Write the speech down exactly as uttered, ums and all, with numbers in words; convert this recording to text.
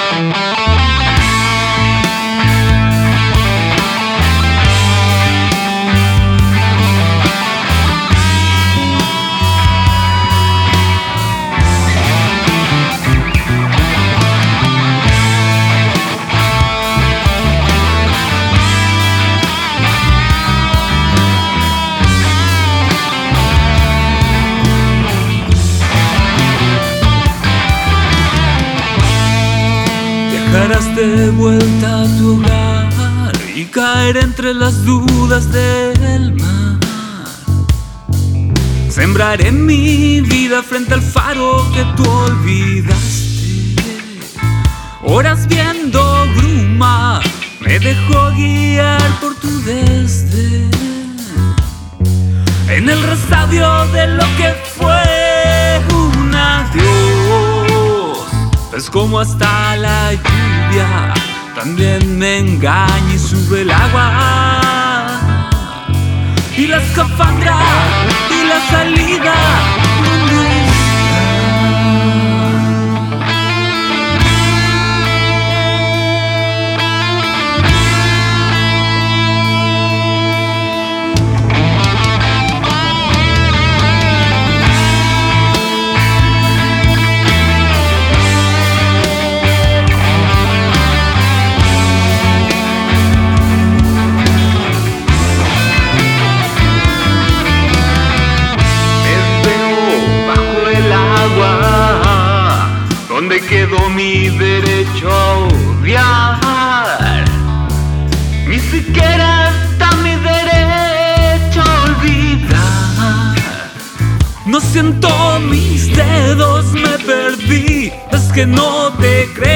Viajarás de vuelta a tu hogar y caer entre las dudas del mar. Sembraré mi vida frente al faro que tú olvidaste. Horas viendo bruma, me dejó guiar por tu desdén. En el resabio de lo que fue un adiós, es como hasta la lluvia también me engaña y sube el agua. Y la escafandra y la salida, ¿dónde está? ¿Dónde quedó mi derecho a odiar? Ni siquiera está mi derecho a olvidar. No siento mis dedos, me perdí. Es que no te creo.